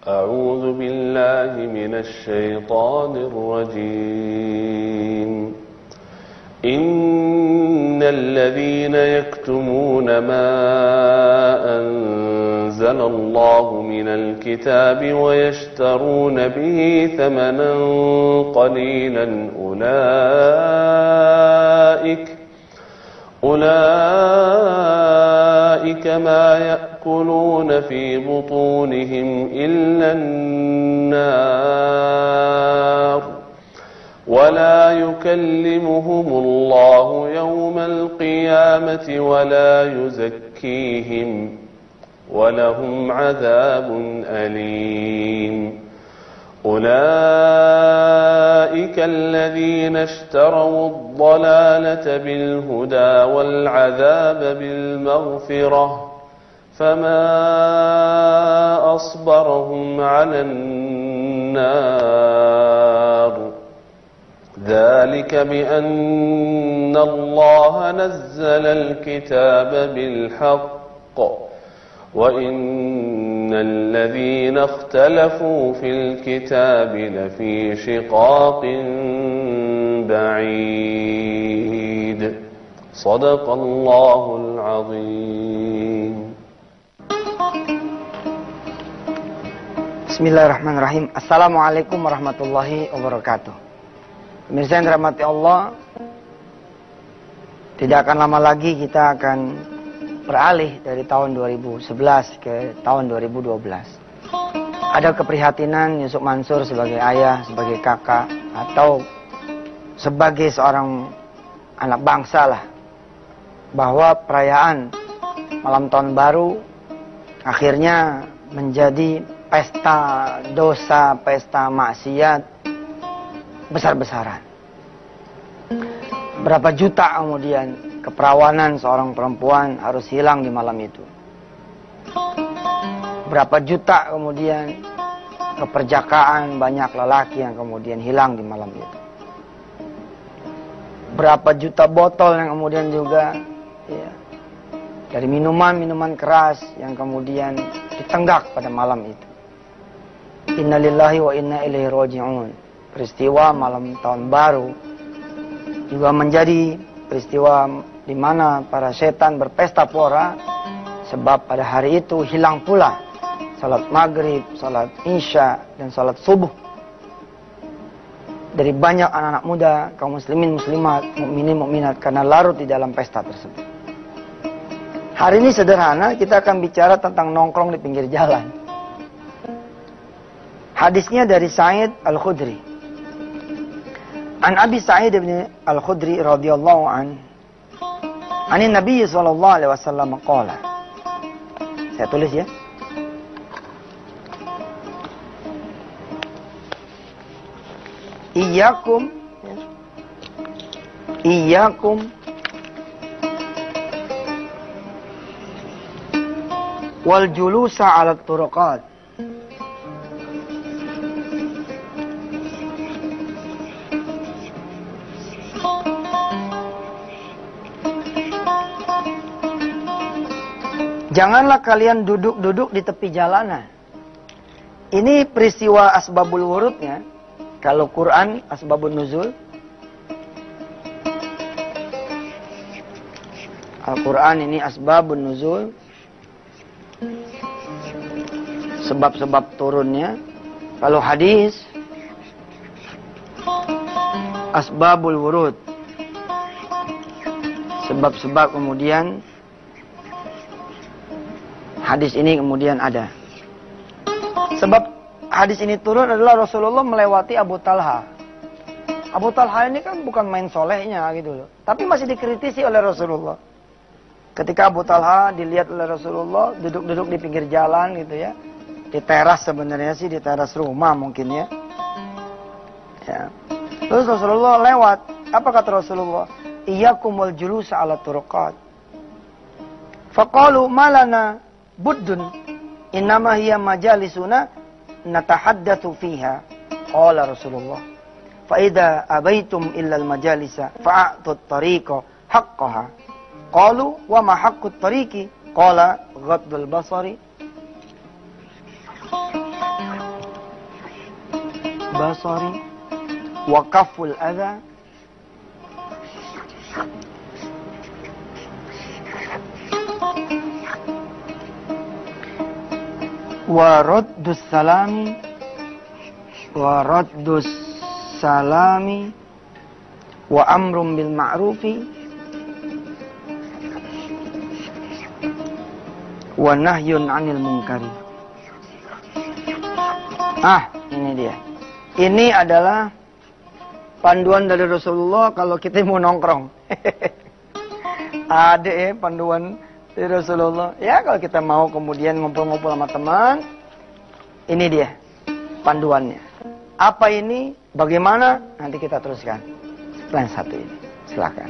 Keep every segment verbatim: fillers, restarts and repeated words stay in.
أعوذ بالله من الشيطان الرجيم إن الذين يكتمون ما أنزل الله من الكتاب ويشترون به ثمنا قليلا أولئك أولئك ما يأكلون في بطونهم إلا النار ولا يكلمهم الله يوم القيامة ولا يزكيهم ولهم عذاب أليم أولئك الذين اشتروا الضلالة بالهدى والعذاب بالمغفرة فما أصبرهم على النار ذلك بأن الله نزل الكتاب بالحق وإن الذين اختلفوا في الكتاب لفي شقاق بعيد صدق الله العظيم. Bismillahirrahmanirrahim. Assalamualaikum warahmatullahi wabarakatuh. Pemirsa yang dirahmati Allah, tidak akan lama lagi kita akan beralih dari tahun dua ribu sebelas ke tahun dua ribu dua belas. Ada keprihatinan Yusuf Mansur sebagai ayah, sebagai kakak, atau sebagai seorang anak bangsa lah, bahwa perayaan malam tahun baru akhirnya menjadi pesta dosa, pesta maksiat besar-besaran. Berapa juta kemudian keperawanan seorang perempuan harus hilang di malam itu. Berapa juta kemudian keperjakaan banyak lelaki yang kemudian hilang di malam itu. Berapa juta botol yang kemudian juga ya, dari minuman-minuman keras yang kemudian ditenggak pada malam itu. Innalillahi wa inna ilaihi raji'un. Peristiwa malam tahun baru juga menjadi peristiwa di mana para setan berpesta pora, sebab pada hari itu hilang pula salat maghrib, salat isya, dan salat subuh dari banyak anak-anak muda, kaum muslimin muslimat, mukminin mukminat, karena larut di dalam pesta tersebut. Hari ini sederhana, kita akan bicara tentang nongkrong di pinggir jalan. Hadisnya dari Sa'id Al-Khudri. An Abi Sa'id bin Al-Khudri radhiyallahu an, Ani Nabi sallallahu alaihi wasallam qala. Saya tulis ya. Iyyakum Iyyakum wal julusa 'ala turuqat. Janganlah kalian duduk-duduk di tepi jalanan. Ini peristiwa asbabul wurudnya. Kalau Quran asbabun nuzul, Al-Quran ini asbabun nuzul, sebab-sebab turunnya. Kalau hadis asbabul wurud, sebab-sebab kemudian hadis ini kemudian ada. Sebab hadis ini turun adalah Rasulullah melewati Abu Talha. Abu Talha ini kan bukan main solehnya gitu loh, tapi masih dikritisi oleh Rasulullah. Ketika Abu Talha dilihat oleh Rasulullah duduk-duduk di pinggir jalan gitu ya, di teras, sebenarnya sih di teras rumah mungkin ya. Ya. Terus Rasulullah lewat. Apa kata Rasulullah? Iyyakumul julusa 'ala turuqat. Faqalu malana buddun innama hiya majalisuna natahaddatsu fiha. Qala Rasulullah, fa idza abaitum illa al majalisa fa'atut tariqa haqqaha. Qalu wa ma haqqut tariqi? Qala ghaddul basari basari wa kaful adha wa raddus salami wa raddus salami wa amrum bil ma'rufi wa nahyun 'anil munkari. Ah, ini dia. Ini adalah panduan dari Rasulullah kalau kita mau nongkrong. Ada ya panduan dari Rasulullah. Ya kalau kita mau kemudian ngumpul-ngumpul sama teman, ini dia panduannya. Apa ini? Bagaimana? Nanti kita teruskan. Plan satu ini. Silakan.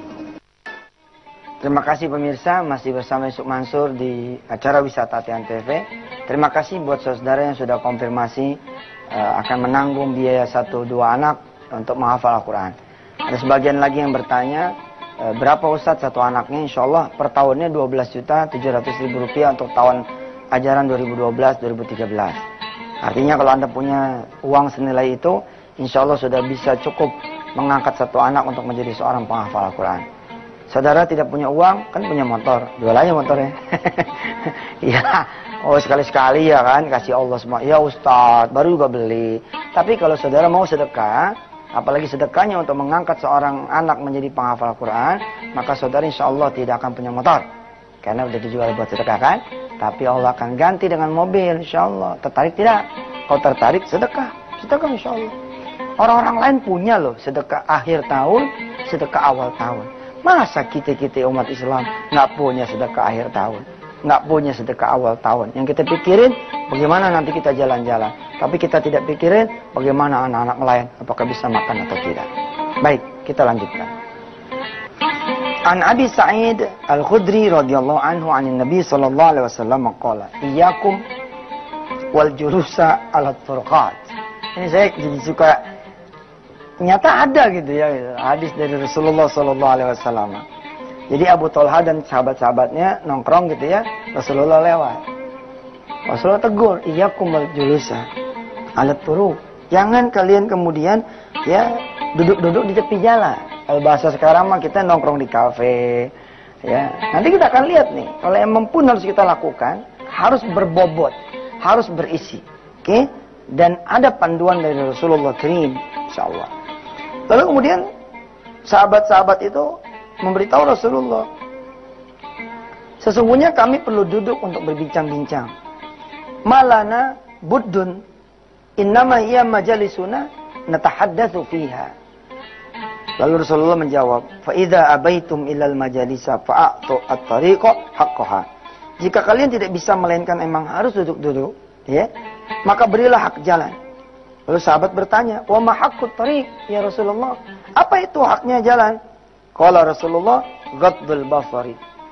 Terima kasih pemirsa, masih bersama Yusuf Mansur di acara Wisata Tian T V. Terima kasih buat saudara yang sudah konfirmasi uh, akan menanggung biaya satu dua anak untuk menghafal Al-Quran. Ada sebagian lagi yang bertanya, uh, berapa Ustadz satu anaknya? Insya Allah per tahunnya dua belas juta tujuh ratus ribu rupiah untuk tahun ajaran dua ribu dua belas dua ribu tiga belas. Artinya kalau Anda punya uang senilai itu, insya Allah sudah bisa cukup mengangkat satu anak untuk menjadi seorang penghafal Al-Quran. Saudara tidak punya uang, kan punya motor. Jual aja motornya. Iya. Oh sekali-sekali ya kan, kasih Allah semua. Ya Ustadz, baru juga beli. Tapi kalau saudara mau sedekah, apalagi sedekahnya untuk mengangkat seorang anak menjadi penghafal Al-Quran, maka saudara insya Allah tidak akan punya motor. Karena udah dijual buat sedekah kan. Tapi Allah akan ganti dengan mobil insya Allah. Tertarik tidak? Kalau tertarik sedekah. Sedekah insya Allah. Orang-orang lain punya loh sedekah akhir tahun, sedekah awal tahun. Masa kita-kita umat Islam nggak punya sedekah akhir tahun, nggak punya sedekah awal tahun? Yang kita pikirin bagaimana nanti kita jalan-jalan, tapi kita tidak pikirin bagaimana anak-anak lain apakah bisa makan atau tidak. Baik, kita lanjutkan. An Abi Sa'id Al-Khudri radhiyallahu anhu anin Nabi sallallahu alaihi wasallam qala, "Iyyakum wal julusa 'ala turqat." Ini saya jadi suka. Ternyata ada gitu ya, gitu. Hadis dari Rasulullah Sallallahu Alaihi Wasallam. Jadi Abu Talha dan sahabat-sahabatnya nongkrong gitu ya, Rasulullah lewat. Rasulullah tegur, iyyakum wal julusa ala turuq. Jangan kalian kemudian ya duduk-duduk di tepi jalan. Kalau bahasa sekarang mah kita nongkrong di kafe. Ya, nanti kita akan lihat nih, kalau yang mampu harus kita lakukan, harus berbobot, harus berisi. Oke? Okay? Dan ada panduan dari Rasulullah Karim, insyaallah. Lalu kemudian sahabat-sahabat itu memberitahu Rasulullah, sesungguhnya kami perlu duduk untuk berbincang-bincang. Malana buddun, innama hiya majalisuna natahaddatsu fiha. Lalu Rasulullah menjawab, fa idza abaitum ilal majalisa fa'atu at-tariqa haqqaha. Jika kalian tidak bisa melainkan emang harus duduk-duduk, ya, maka berilah hak jalan. Lalu sahabat bertanya, wa ma haqqut tariq ya Rasulullah? Apa itu haknya jalan? Qala Rasulullah, ghaddul basari.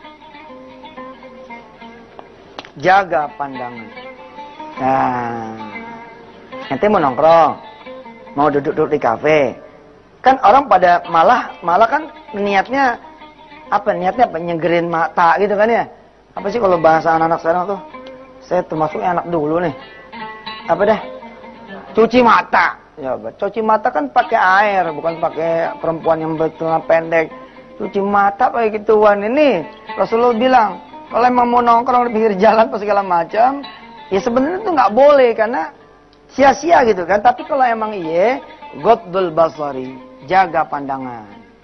Jaga pandangan. Nah, nanti mau nongkrong, mau duduk-duduk di kafe. Kan orang pada malah malah kan niatnya apa? Niatnya apa? Nyegerin mata gitu kan ya? Apa sih kalau bahasa anak-anak sekarang tuh? Saya termasuknya anak dulu nih. Apa dah? Cuci mata. Ya, cuci mata kan pakai air, bukan pakai perempuan yang bercelana pendek. Cuci mata pakai gituan ini. Rasulullah bilang, kalau emang mau nongkrong di pinggir jalan pas segala macam, ya sebenarnya itu nggak boleh karena sia-sia gitu kan. Tapi kalau emang iya, ghaddul basari, jaga pandangan.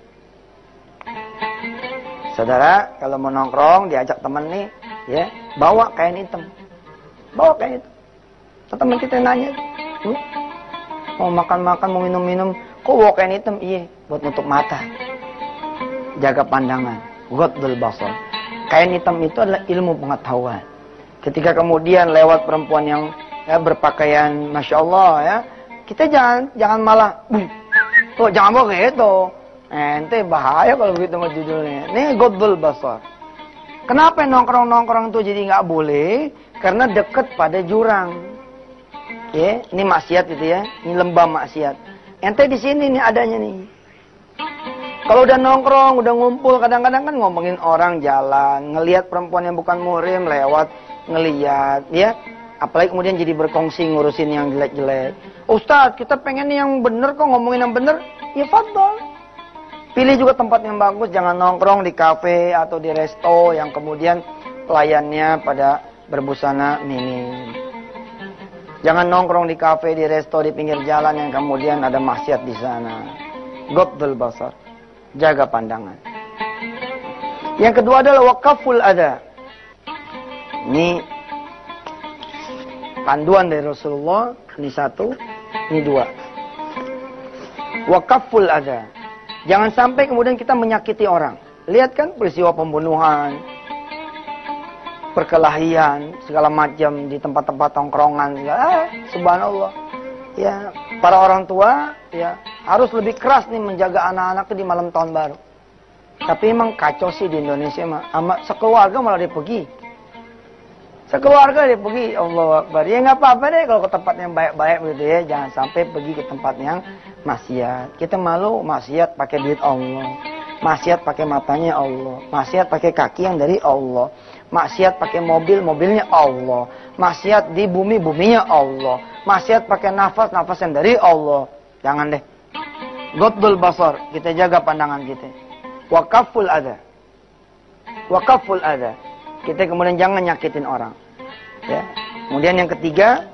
Saudara, kalau mau nongkrong diajak teman nih, ya, bawa kain hitam. Bawa kain hitam. Teman kita nanya, "Lu mau makan-makan, mau minum-minum, kok bawa kain hitam?" Iya, buat nutup mata. Jaga pandangan. Ghaddul basar. Kain hitam itu adalah ilmu pengetahuan. Ketika kemudian lewat perempuan yang ya, berpakaian Masya Allah ya, kita jangan jangan malah, "Tuh, jangan bawa kayak itu. Ente bahaya kalau begitu sama judulnya." Ini ghaddul basar. Kenapa nongkrong-nongkrong itu jadi nggak boleh? Karena dekat pada jurang. Ya, ini maksiat itu ya, ini lembah maksiat. Ente di sini nih adanya nih. Kalau udah nongkrong, udah ngumpul, kadang-kadang kan ngomongin orang jalan, ngelihat perempuan yang bukan muhrim lewat, ngelihat, ya. Apalagi kemudian jadi berkongsi ngurusin yang jelek-jelek. Ustadz, kita pengen yang bener kok, ngomongin yang bener. Ya fadol. Pilih juga tempat yang bagus, jangan nongkrong di kafe atau di resto yang kemudian pelayannya pada berbusana minim. Jangan nongkrong di kafe, di resto, di pinggir jalan yang kemudian ada maksiat di sana. Ghaddul basar. Jaga pandangan. Yang kedua adalah waqaful adha. Ini panduan dari Rasulullah, ini satu, ini dua. Waqaful adha. Jangan sampai kemudian kita menyakiti orang. Lihat kan peristiwa pembunuhan, perkelahian, segala macam di tempat-tempat tongkrongan. Ah, subhanallah. Ya, para orang tua ya harus lebih keras nih menjaga anak-anak itu di malam tahun baru. Tapi emang kacau sih di Indonesia mah. Ama sekeluarga malah dia pergi. Sekeluarga dia pergi, Allah Akbar. Ya nggak apa-apa deh kalau ke tempat yang baik-baik gitu ya. Jangan sampai pergi ke tempat yang maksiat. Kita malu maksiat pakai duit Allah. Maksiat pakai matanya Allah. Maksiat pakai kaki yang dari Allah. Maksiat pakai mobil, mobilnya Allah. Maksiat di bumi, buminya Allah. Maksiat pakai nafas, nafas yang dari Allah. Jangan deh. Ghaddul basar, kita jaga pandangan kita. Waqaful adha. Waqaful adha. Kita kemudian jangan nyakitin orang. Ya. Kemudian yang ketiga,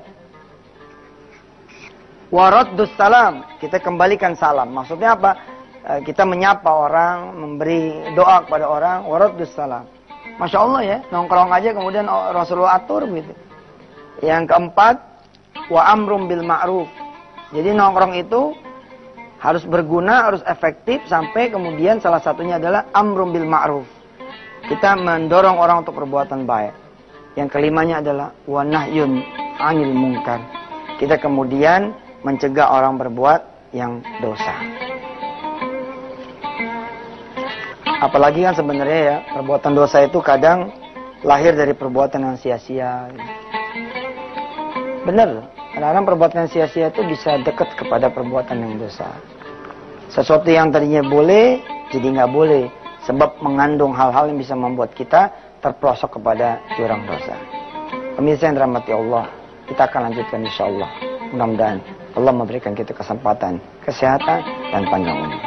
waraddus salam. Kita kembalikan salam. Maksudnya apa? E, kita menyapa orang, memberi doa kepada orang, waraddus salam. Masya Allah ya, nongkrong aja kemudian Rasulullah atur begitu. Yang keempat, wa amrum bil ma'ruf. Jadi nongkrong itu harus berguna, harus efektif sampai kemudian salah satunya adalah amrum bil ma'ruf. Kita mendorong orang untuk perbuatan baik. Yang kelimanya adalah wa nahyun 'anil munkar. Kita kemudian mencegah orang berbuat yang dosa. Apalagi kan sebenarnya ya, perbuatan dosa itu kadang lahir dari perbuatan yang sia-sia. Benar, kadang-kadang perbuatan yang sia-sia itu bisa dekat kepada perbuatan yang dosa. Sesuatu yang tadinya boleh, jadi nggak boleh. Sebab mengandung hal-hal yang bisa membuat kita terperosok kepada jurang dosa. Pemirsa yang dirahmati Allah, kita akan lanjutkan insya Allah. Mudah-mudahan Allah memberikan kita kesempatan, kesehatan, dan panjang umur.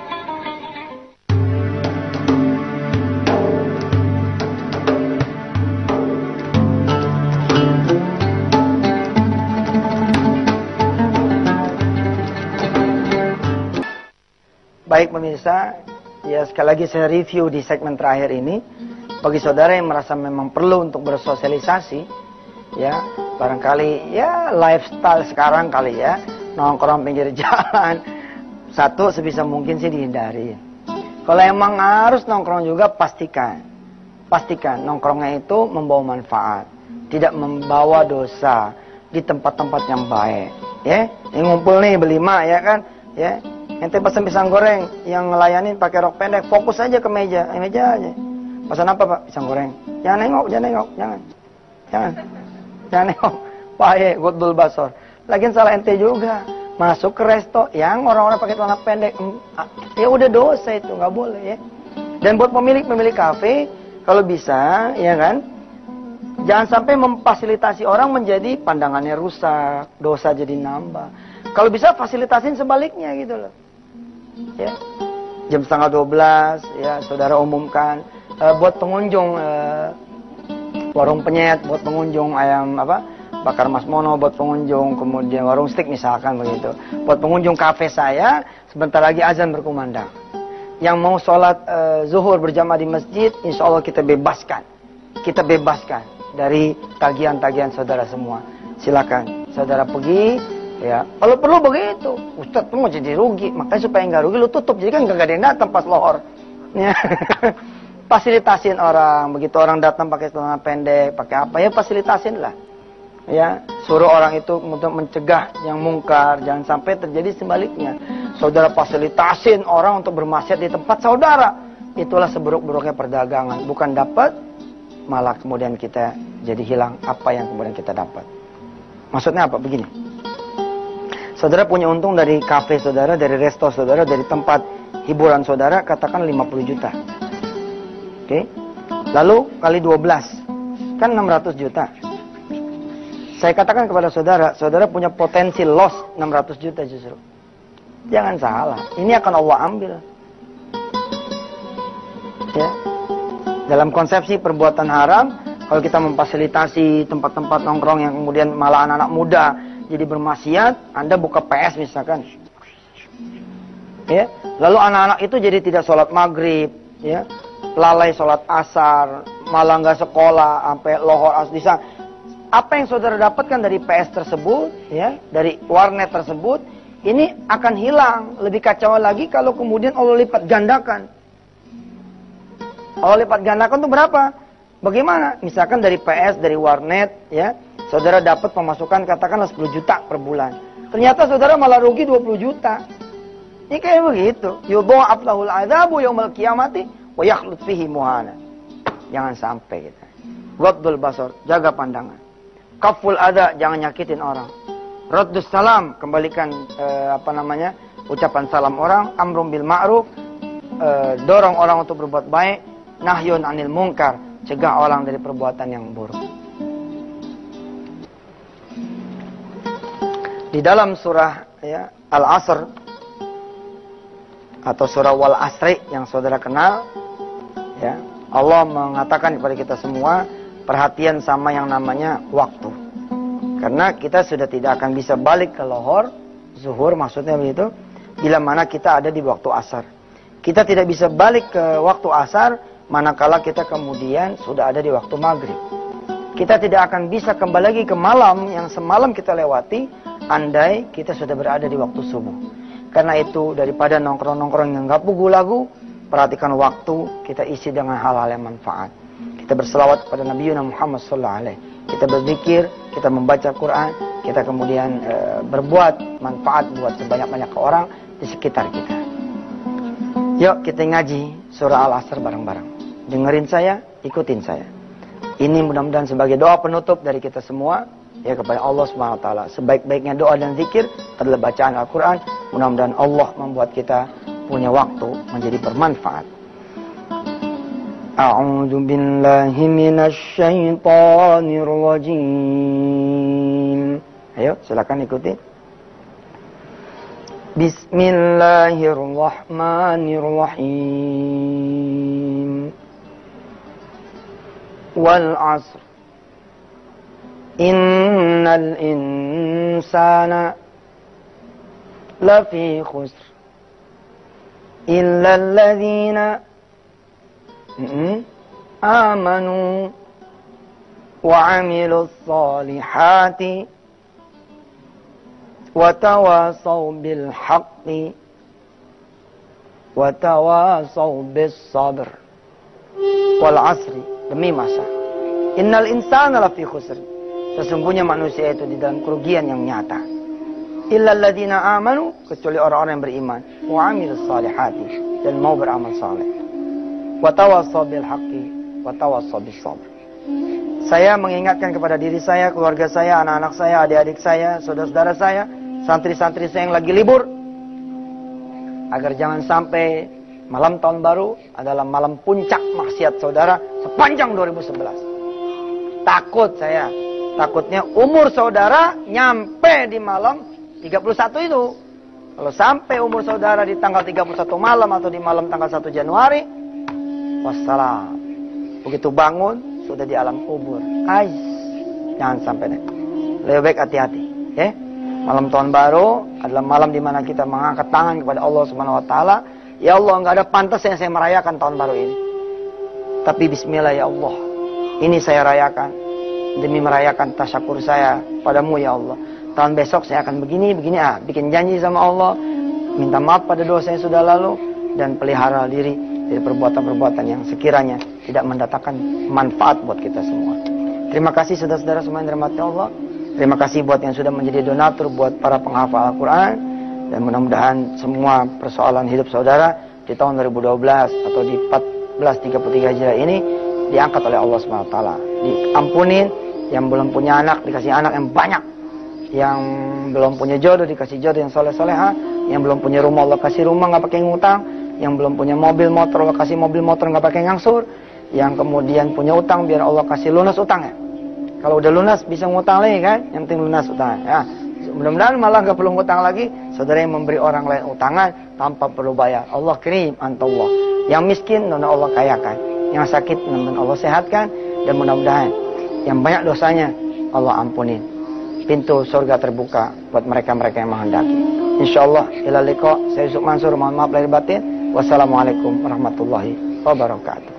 Baik pemirsa, ya sekali lagi saya review di segmen terakhir ini. Bagi saudara yang merasa memang perlu untuk bersosialisasi, ya barangkali ya lifestyle sekarang kali ya, nongkrong pinggir jalan, satu sebisa mungkin sih dihindari. Kalau emang harus nongkrong juga pastikan, pastikan nongkrongnya itu membawa manfaat, tidak membawa dosa di tempat-tempat yang baik. Ya, yang ngumpul nih berlima ya kan, ya. Ente pesan pisang goreng, yang ngelayanin pakai rok pendek, fokus aja ke meja, eh, meja aja. Pesan apa pak? Pisang goreng. Jangan nengok, jangan nengok, jangan, jangan, jangan nengok. Bahaya, ghaddul basar. Lagian salah ente juga, masuk ke resto yang orang-orang pakai celana pendek, ya udah dosa itu, nggak boleh ya. Dan buat pemilik-pemilik kafe, kalau bisa, ya kan, jangan sampai memfasilitasi orang menjadi pandangannya rusak, dosa jadi nambah. Kalau bisa fasilitasin sebaliknya gitu loh. Ya, jam setengah dua belas ya saudara umumkan uh, buat pengunjung uh, warung penyet, buat pengunjung ayam apa bakar Mas Mono, buat pengunjung kemudian warung steak misalkan begitu, buat pengunjung kafe saya sebentar lagi azan berkumandang. Yang mau sholat uh, zuhur berjamaah di masjid, insya Allah kita bebaskan, kita bebaskan dari tagihan-tagihan saudara semua. Silakan saudara pergi. Ya, kalau perlu begitu, Ustadz tuh mau jadi rugi, makanya supaya nggak rugi lu tutup, jadi kan nggak ada yang datang pas lohor. Ya. Fasilitasin orang, begitu orang datang pakai celana pendek, pakai apa ya fasilitasin lah. Ya, suruh orang itu untuk mencegah yang mungkar, jangan sampai terjadi sebaliknya. Saudara fasilitasin orang untuk bermaksiat di tempat saudara, itulah seburuk-buruknya perdagangan, bukan dapat, malah kemudian kita jadi hilang apa yang kemudian kita dapat. Maksudnya apa? Begini. Saudara punya untung dari kafe saudara, dari resto saudara, dari tempat hiburan saudara, katakan lima puluh juta. Oke. Okay? Lalu kali dua belas, kan enam ratus juta. Saya katakan kepada saudara, saudara punya potensi loss enam ratus juta justru. Jangan salah, ini akan Allah ambil. Ya. Dalam konsepsi perbuatan haram, kalau kita memfasilitasi tempat-tempat nongkrong yang kemudian malah anak-anak muda jadi bermaksiat, Anda buka P S misalkan. Ya, lalu anak-anak itu jadi tidak sholat maghrib, ya, lalai sholat asar, malah nggak sekolah, sampai lohor asdisa. Apa yang saudara dapatkan dari P S tersebut, ya, dari warnet tersebut, ini akan hilang. Lebih kacau lagi kalau kemudian Allah lipat gandakan. Allah lipat gandakan itu berapa? Bagaimana? Misalkan dari P S, dari warnet, ya, saudara dapat pemasukan katakanlah sepuluh juta per bulan. Ternyata saudara malah rugi dua puluh juta. Ini kayak begitu. Yudha'af lahul 'adzabu yaumil qiyamati wa yakhlud fihi muhana. Jangan sampai kita. Ghaddul basar, jaga pandangan. Kaful ada, jangan nyakitin orang. Raddus salam, kembalikan eh, apa namanya? ucapan salam orang, amrum bil ma'ruf, eh, dorong orang untuk berbuat baik, nahyun 'anil munkar, cegah orang dari perbuatan yang buruk. Di dalam surah ya, Al-Asr atau surah Wal Asri yang saudara kenal, ya, Allah mengatakan kepada kita semua perhatian sama yang namanya waktu. Karena kita sudah tidak akan bisa balik ke lohor, zuhur maksudnya begitu, bila mana kita ada di waktu asar. Kita tidak bisa balik ke waktu asar manakala kita kemudian sudah ada di waktu maghrib. Kita tidak akan bisa kembali lagi ke malam yang semalam kita lewati, andai kita sudah berada di waktu subuh. Karena itu daripada nongkrong-nongkrong yang gak pugu-lagu, perhatikan waktu, kita isi dengan hal-hal yang manfaat. Kita berselawat kepada Nabi Muhammad sallallahu alaihi wasallam. Kita berzikir, kita membaca Quran, kita kemudian e, berbuat manfaat buat sebanyak-banyak orang di sekitar kita. Yuk kita ngaji surah Al-Asr bareng-bareng. Dengerin saya, ikutin saya. Ini mudah-mudahan sebagai doa penutup dari kita semua ya kepada Allah Subhanahu wa taala. Sebaik-baiknya doa dan zikir adalah bacaan Al-Qur'an. Mudah-mudahan Allah membuat kita punya waktu menjadi bermanfaat. A'udzu billahi minasy syaithanir rajim. Ayo, silakan ikuti. Bismillahirrahmanirrahim. Wal 'asr. Innal insana lafi khusr. Illa alladhina amanu wa 'amilus solihati wa tawasaw bil haqqi wa tawasaw bis sabr. Wal 'asri, demi masa. Innal insana lafi khusr. Sesungguhnya manusia itu di dalam kerugian yang nyata. Illa alladhina amanu, kecuali orang-orang yang beriman, wa 'amilus solihati, dan mau beramal saleh. Wa tawassaw bil haqqi wa tawassaw bis sabr. Saya mengingatkan kepada diri saya, keluarga saya, anak-anak saya, adik-adik saya, saudara-saudara saya, santri-santri saya yang lagi libur, agar jangan sampai malam tahun baru adalah malam puncak maksiat saudara sepanjang dua ribu sebelas. Takut saya, takutnya umur saudara nyampe di malam tiga puluh satu itu. Kalau sampai umur saudara di tanggal tiga puluh satu malam atau di malam tanggal satu Januari, wassalam. Begitu bangun, sudah di alam kubur. Ais, jangan sampai deh. Lebih baik hati-hati. Ya? Malam tahun baru adalah malam di mana kita mengangkat tangan kepada Allah Subhanahu Wa Taala. Ya Allah, nggak ada pantas yang saya merayakan tahun baru ini. Tapi Bismillah ya Allah, ini saya rayakan demi merayakan tasyakur saya padamu ya Allah. Tahun besok saya akan begini, begini ah, bikin janji sama Allah, minta maaf pada dosa yang sudah lalu, dan pelihara diri dari perbuatan-perbuatan yang sekiranya tidak mendatangkan manfaat buat kita semua. Terima kasih saudara-saudara semua yang dirahmati Allah. Terima kasih buat yang sudah menjadi donatur buat para penghafal Al-Quran. Dan mudah-mudahan semua persoalan hidup saudara di tahun dua ribu dua belas atau di empat belas tiga puluh tiga Hijriah ini diangkat oleh Allah subhanahu wa taala. Diampunin, yang belum punya anak dikasih anak yang banyak, yang belum punya jodoh dikasih jodoh yang soleh-soleha, yang belum punya rumah Allah kasih rumah nggak pakai ngutang, yang belum punya mobil motor Allah kasih mobil motor nggak pakai ngangsur, yang kemudian punya utang biar Allah kasih lunas utangnya. Kalau udah lunas bisa ngutang lagi kan? Yang penting lunas utang. Ya. Mudah-mudahan malah nggak perlu ngutang lagi. Saudara yang memberi orang lain utangan tanpa perlu bayar. Allah kirim antullah. Yang miskin, nono Allah kayakan. Yang sakit, nono Allah sehatkan. Dan mudah-mudahan yang banyak dosanya Allah ampunin. Pintu surga terbuka buat mereka-mereka yang menghendaki. Insyaallah ila liqa. Saya Yusuf Mansur, mohon maaf lahir batin. Wassalamualaikum warahmatullahi wabarakatuh.